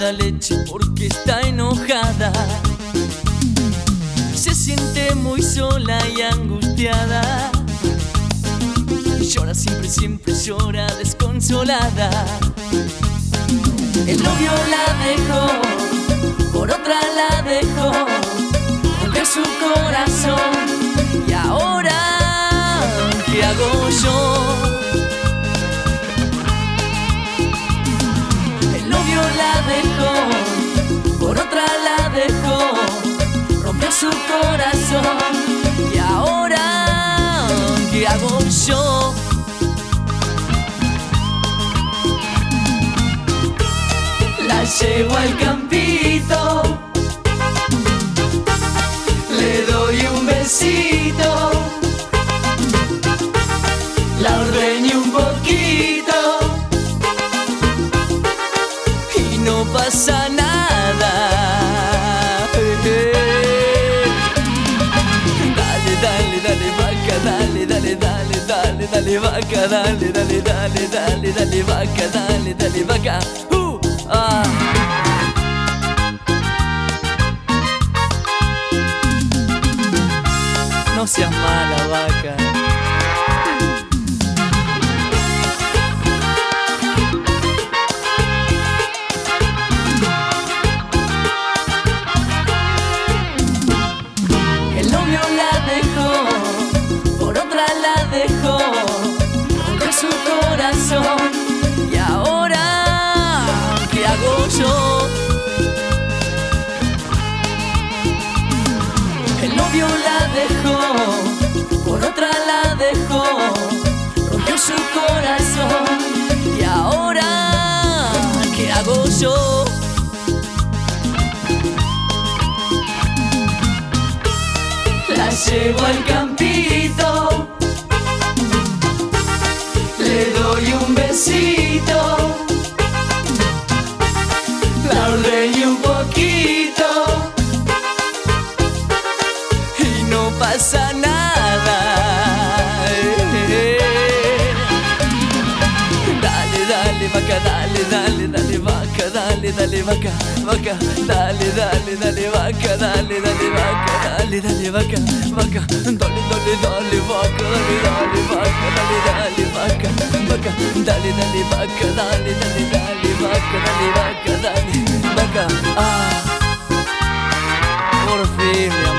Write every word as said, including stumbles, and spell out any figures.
la leche porque está enojada. Se siente muy sola y angustiada. Llora siempre, siempre llora desconsolada. El novio la dejó, por otra la dejó, rompió su corazón. Y ahora, ¿qué hago yo? El novio la dejó, por otra la dejó, rompió su corazón. Y ahora, ¿qué hago yo? La llevo al campito, le doy un besito, la ordeño un poquito y no pasa nada. Dale, dale, dale vaca, dale, dale, dale, dale, dale vaca, dale, dale, dale, dale, dale vaca, dale, dale vaca. Uh, ah. No seas mala vaca. El novio la dejó, por otra la dejó, rompió su corazón. Y ahora, ¿qué hago yo? El novio la dejó, por otra la dejó, rompió su corazón. Y ahora, ¿qué hago yo? La llevo al campito, le doy un besito, la ordeño un poquito y no pasa nada. Dale, dale vaca, dale, dale, dale vaca, dale, dale vaca, vaca, dale, dale, dale vaca, dale, dale vaca, dale, dale vaca, vaca, dale, dale, dale vaca, dale, dale vaca, dale, dale vaca, vaca, dale, dale vaca, dale, dale, dale vaca, dale vaca, dale vaca. Ah, por fin.